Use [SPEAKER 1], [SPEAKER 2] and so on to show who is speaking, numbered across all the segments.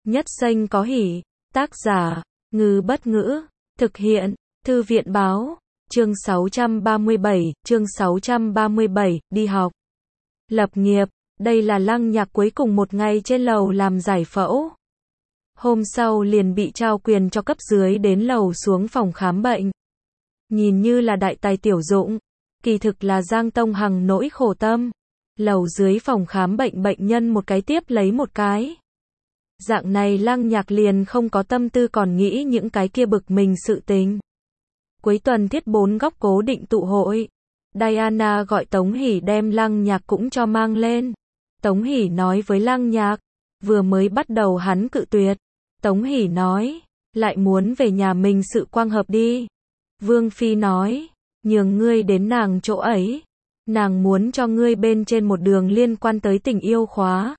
[SPEAKER 1] Nhất Xanh có hỉ. Tác giả, Ngư Bất Ngữ. Thực hiện, Thư viện Báo. Chương 637, đi học. Lập nghiệp. Đây là Lăng Nhạc cuối cùng một ngày trên lầu làm giải phẫu. Hôm sau liền bị trao quyền cho cấp dưới đến lầu xuống phòng khám bệnh. Nhìn như là đại tài tiểu dụng, kỳ thực là Giang Tông Hằng nỗi khổ tâm. Lầu dưới phòng khám bệnh bệnh nhân một cái tiếp lấy một cái. Dạng này Lăng Nhạc liền không có tâm tư còn nghĩ những cái kia bực mình sự tình. Cuối tuần thiết 4 góc cố định tụ hội. Diana gọi Tống Hỷ đem Lăng Nhạc cũng cho mang lên. Tống Hỷ nói với Lăng Nhạc, vừa mới bắt đầu hắn cự tuyệt. Tống Hỷ nói, lại muốn về nhà mình sự quang hợp đi. Vương Phi nói, nhường ngươi đến nàng chỗ ấy. Nàng muốn cho ngươi bên trên một đường liên quan tới tình yêu khóa.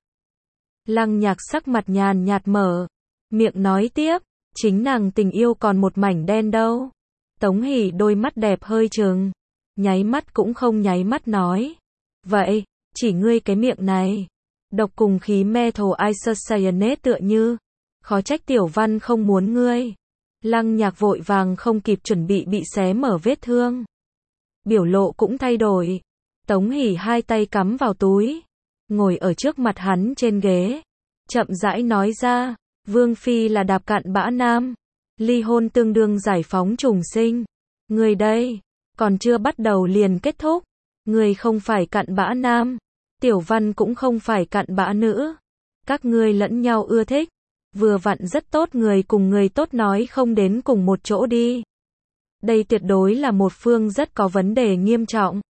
[SPEAKER 1] Lăng Nhạc sắc mặt nhàn nhạt mở, miệng nói tiếp, chính nàng tình yêu còn một mảnh đen đâu. Tống Hỷ đôi mắt đẹp hơi trừng, nháy mắt cũng không nháy mắt nói, vậy, chỉ ngươi cái miệng này, độc cùng khí methyl isocyanate tựa như, khó trách Tiểu Văn không muốn ngươi. Lăng Nhạc vội vàng không kịp chuẩn bị xé mở vết thương. Biểu lộ cũng thay đổi. Tống Hỷ hai tay cắm vào túi, ngồi ở trước mặt hắn trên ghế, chậm rãi nói ra, Vương Phi là đạp cặn bã nam, ly hôn tương đương giải phóng trùng sinh. Người đây, còn chưa bắt đầu liền kết thúc. Người không phải cặn bã nam, Tiểu Văn cũng không phải cặn bã nữ. Các ngươi lẫn nhau ưa thích, vừa vặn rất tốt, người cùng người tốt nói không đến cùng một chỗ đi. Đây tuyệt đối là một phương rất có vấn đề nghiêm trọng.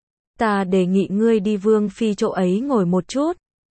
[SPEAKER 1] Ta đề nghị ngươi đi Vương Phi chỗ ấy ngồi một chút.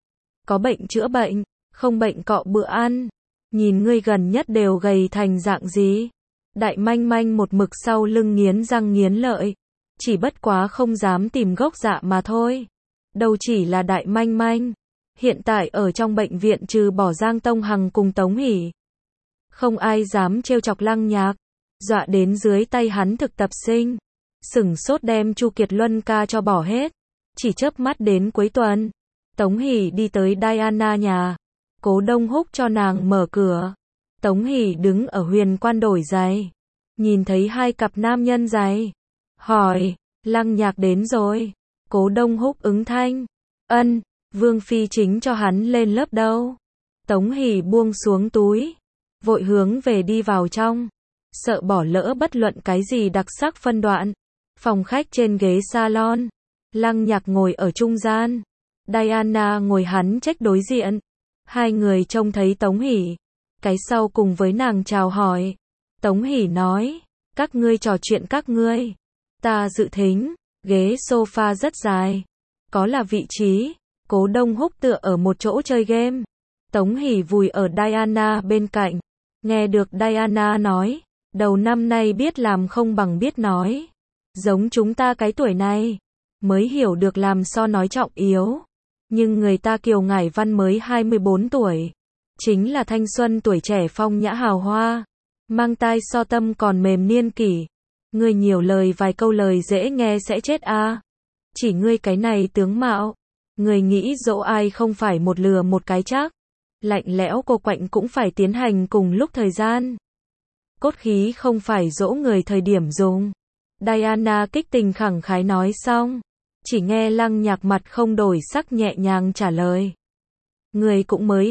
[SPEAKER 1] Có bệnh chữa bệnh, không bệnh cọ bữa ăn. Nhìn ngươi gần nhất đều gầy thành dạng gì. Đại manh manh một mực sau lưng nghiến răng nghiến lợi. Chỉ bất quá không dám tìm gốc dạ mà thôi. Đâu chỉ là đại manh manh. Hiện tại ở trong bệnh viện trừ bỏ Giang Tông Hằng cùng Tống Hỷ, không ai dám trêu chọc Lăng Nhạc. Dọa đến dưới tay hắn thực tập sinh sửng sốt đem Chu Kiệt Luân ca cho bỏ hết. Chỉ chớp mắt đến cuối tuần, Tống Hỷ đi tới Diana nhà. Cố Đông Húc cho nàng mở cửa. Tống Hỷ đứng ở huyền quan đổi giày, nhìn thấy hai cặp nam nhân giày, hỏi, Lăng Nhạc đến rồi. Cố Đông Húc ứng thanh, ân, Vương Phi chính cho hắn lên lớp đâu. Tống Hỷ buông xuống túi, vội hướng về đi vào trong, sợ bỏ lỡ bất luận cái gì đặc sắc phân đoạn. Phòng khách trên ghế salon, Lăng Nhạc ngồi ở trung gian, Diana ngồi hắn trách đối diện. Hai người trông thấy Tống Hỷ, cái sau cùng với nàng chào hỏi. Tống Hỷ nói, các ngươi trò chuyện các ngươi, ta dự thính. Ghế sofa rất dài, có là vị trí. Cố Đông Húc tựa ở một chỗ chơi game. Tống Hỷ vùi ở Diana bên cạnh, nghe được Diana nói, đầu năm nay biết làm không bằng biết nói. Giống chúng ta cái tuổi này, mới hiểu được làm so nói trọng yếu. Nhưng người ta Kiều Ngải Văn mới 24 tuổi, chính là thanh xuân tuổi trẻ phong nhã hào hoa, mang tai so tâm còn mềm niên kỷ. Ngươi nhiều lời vài câu lời dễ nghe sẽ chết a. Chỉ ngươi cái này tướng mạo, người nghĩ dỗ ai không phải một lừa một cái chắc. Lạnh lẽo cô quạnh cũng phải tiến hành cùng lúc thời gian. Cốt khí không phải dỗ người thời điểm dùng. Diana kích tình khẳng khái nói xong, chỉ nghe Lăng Nhạc mặt không đổi sắc nhẹ nhàng trả lời. Người cũng mới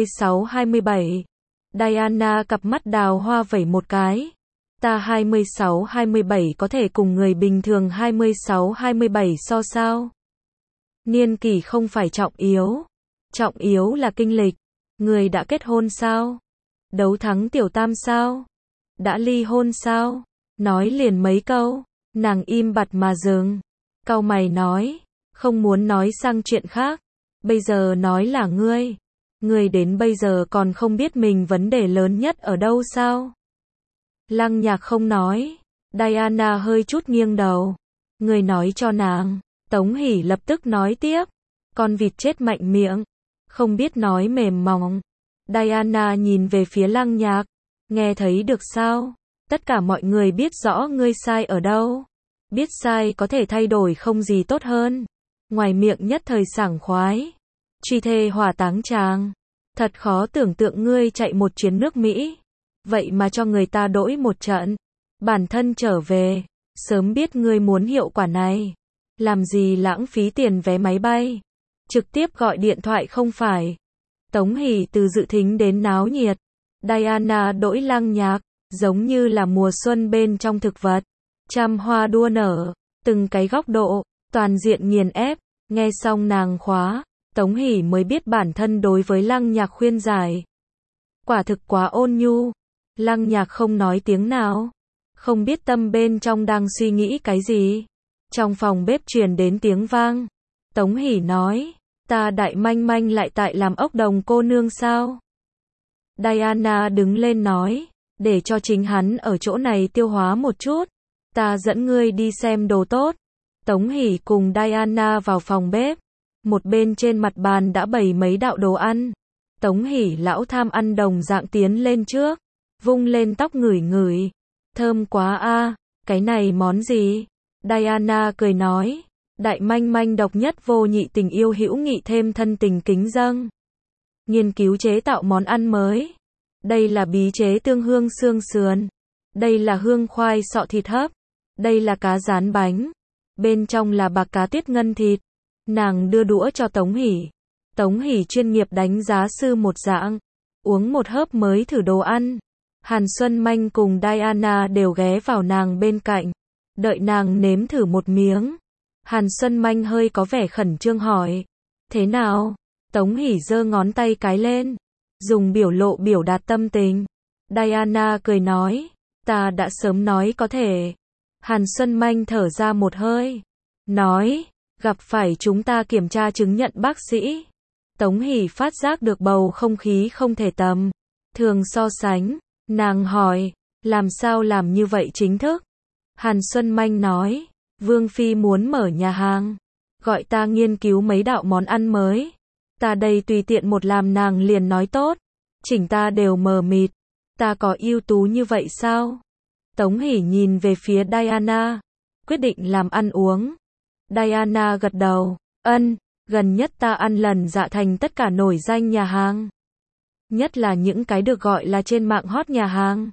[SPEAKER 1] 26-27. Diana cặp mắt đào hoa vẩy một cái. Ta 26-27 có thể cùng người bình thường 26-27 so sao? Niên kỷ không phải trọng yếu là kinh lịch. Người đã kết hôn sao? Đấu thắng tiểu tam sao? Đã ly hôn sao? Nói liền mấy câu, nàng im bặt mà dừng. Cau mày nói, không muốn nói sang chuyện khác. Bây giờ nói là ngươi đến bây giờ còn không biết mình vấn đề lớn nhất ở đâu sao? Lăng Nhạc không nói. Diana hơi chút nghiêng đầu. Người nói cho nàng. Tống Hỷ lập tức nói tiếp. Con vịt chết mạnh miệng, không biết nói mềm mỏng. Diana nhìn về phía Lăng Nhạc. Nghe thấy được sao? Tất cả mọi người biết rõ ngươi sai ở đâu. Biết sai có thể thay đổi không gì tốt hơn. Ngoài miệng nhất thời sảng khoái. Truy thê hỏa táng chàng. Thật khó tưởng tượng ngươi chạy một chuyến nước Mỹ, vậy mà cho người ta đỗi một trận. Bản thân trở về, sớm biết ngươi muốn hiệu quả này. Làm gì lãng phí tiền vé máy bay. Trực tiếp gọi điện thoại không phải. Tống Hỷ từ dự thính đến náo nhiệt. Diana đỗi Lăng Nhạc, giống như là mùa xuân bên trong thực vật. Trăm hoa đua nở, từng cái góc độ, toàn diện nghiền ép. Nghe xong nàng khóa, Tống Hỷ mới biết bản thân đối với Lăng Nhạc khuyên giải. Quả thực quá ôn nhu. Lăng Nhạc không nói tiếng nào. Không biết tâm bên trong đang suy nghĩ cái gì. Trong phòng bếp truyền đến tiếng vang. Tống Hỷ nói, ta Đại Manh Manh lại tại làm ốc đồng cô nương sao? Diana đứng lên nói, để cho chính hắn ở chỗ này tiêu hóa một chút. Ta dẫn ngươi đi xem đồ tốt. Tống Hỷ cùng Diana vào phòng bếp. Một bên trên mặt bàn đã bày mấy đạo đồ ăn. Tống Hỷ lão tham ăn đồng dạng tiến lên trước. Vung lên tóc ngửi ngửi. Thơm quá a, cái này món gì? Diana cười nói, Đại Manh Manh độc nhất vô nhị tình yêu hữu nghị thêm thân tình kính dâng. Nghiên cứu chế tạo món ăn mới. Đây là bí chế tương hương xương sườn. Đây là hương khoai sọ thịt hấp. Đây là cá rán bánh. Bên trong là bạc cá tiết ngân thịt. Nàng đưa đũa cho Tống Hỷ. Tống Hỷ chuyên nghiệp đánh giá sư một dạng. Uống một hớp mới thử đồ ăn. Hàn Xuân Manh cùng Diana đều ghé vào nàng bên cạnh. Đợi nàng nếm thử một miếng. Hàn Xuân Manh hơi có vẻ khẩn trương hỏi. Thế nào? Tống Hỷ giơ ngón tay cái lên. Dùng biểu lộ biểu đạt tâm tình. Diana cười nói. Ta đã sớm nói có thể. Hàn Xuân Manh thở ra một hơi. Nói. Gặp phải chúng ta kiểm tra chứng nhận bác sĩ. Tống Hỷ phát giác được bầu không khí không thể tầm thường so sánh. Nàng hỏi. Làm sao làm như vậy chính thức? Hàn Xuân Manh nói. Vương Phi muốn mở nhà hàng. Gọi ta nghiên cứu mấy đạo món ăn mới. Ta đây tùy tiện một làm nàng liền nói tốt. Chỉnh ta đều mờ mịt. Ta có ưu tú như vậy sao? Tống Hỷ nhìn về phía Diana. Quyết định làm ăn uống. Diana gật đầu. Ân, gần nhất ta ăn lần Dạ Thành tất cả nổi danh nhà hàng. Nhất là những cái được gọi là trên mạng hot nhà hàng.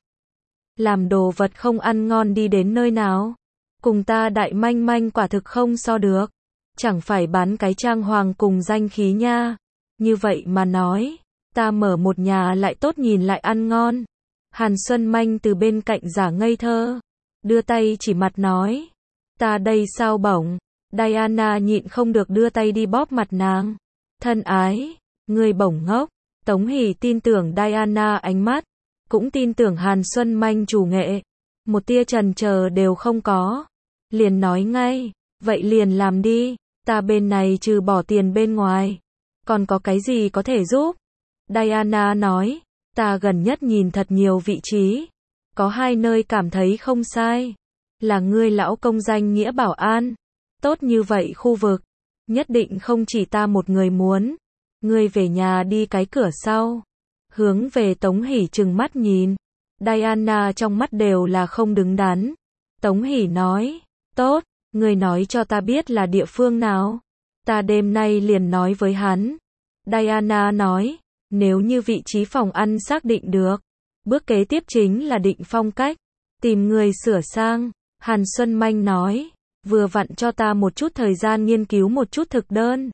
[SPEAKER 1] Làm đồ vật không ăn ngon đi đến nơi nào. Cùng ta Đại Manh Manh quả thực không so được. Chẳng phải bán cái trang hoàng cùng danh khí nha. Như vậy mà nói, ta mở một nhà lại tốt nhìn lại ăn ngon. Hàn Xuân Manh từ bên cạnh giả ngây thơ. Đưa tay chỉ mặt nói. Ta đây sao bổng. Diana nhịn không được đưa tay đi bóp mặt nàng. Thân ái, người bổng ngốc. Tống Hỷ tin tưởng Diana ánh mắt. Cũng tin tưởng Hàn Xuân Manh chủ nghệ. Một tia chần chờ đều không có. Liền nói ngay. Vậy liền làm đi. Ta bên này trừ bỏ tiền bên ngoài. Còn có cái gì có thể giúp? Diana nói. Ta gần nhất nhìn thật nhiều vị trí. Có hai nơi cảm thấy không sai. Là ngươi lão công danh nghĩa bảo an. Tốt như vậy khu vực. Nhất định không chỉ ta một người muốn. Ngươi về nhà đi cái cửa sau. Hướng về Tống Hỷ trừng mắt nhìn. Diana trong mắt đều là không đứng đắn. Tống Hỷ nói. Tốt, ngươi nói cho ta biết là địa phương nào. Ta đêm nay liền nói với hắn. Diana nói. Nếu như vị trí phòng ăn xác định được. Bước kế tiếp chính là định phong cách. Tìm người sửa sang. Hàn Xuân Manh nói. Vừa vặn cho ta một chút thời gian nghiên cứu một chút thực đơn.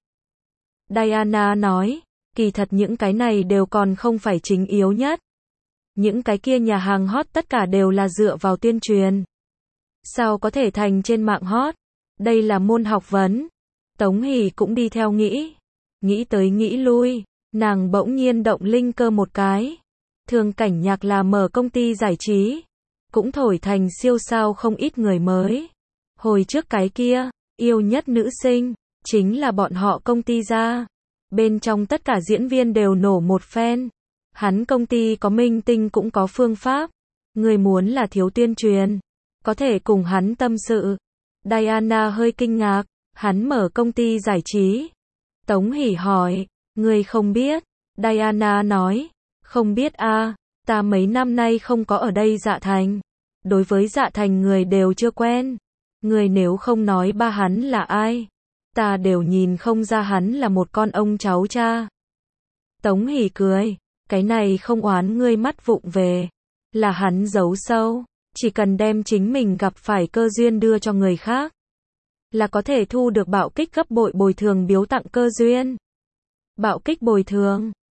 [SPEAKER 1] Diana nói. Kỳ thật những cái này đều còn không phải chính yếu nhất. Những cái kia nhà hàng hot tất cả đều là dựa vào tuyên truyền. Sao có thể thành trên mạng hot? Đây là môn học vấn. Tống Hỷ cũng đi theo nghĩ. Nghĩ tới nghĩ lui. Nàng bỗng nhiên động linh cơ một cái. Thường Cảnh Nhạc là mở công ty giải trí. Cũng thổi thành siêu sao không ít người mới. Hồi trước cái kia, yêu nhất nữ sinh, chính là bọn họ công ty ra. Bên trong tất cả diễn viên đều nổ một phen. Hắn công ty có minh tinh cũng có phương pháp. Người muốn là thiếu tuyên truyền. Có thể cùng hắn tâm sự. Diana hơi kinh ngạc. Hắn mở công ty giải trí. Tống Hỷ hỏi. Người không biết. Diana nói. Không biết a, ta mấy năm nay không có ở đây Dạ Thành. Đối với Dạ Thành người đều chưa quen. Người nếu không nói ba hắn là ai, ta đều nhìn không ra hắn là một con ông cháu cha. Tống Hỷ cười, cái này không oán ngươi mắt vụng về, là hắn giấu sâu, chỉ cần đem chính mình gặp phải cơ duyên đưa cho người khác, là có thể thu được bạo kích gấp bội bồi thường biếu tặng cơ duyên. Bạo kích bồi thường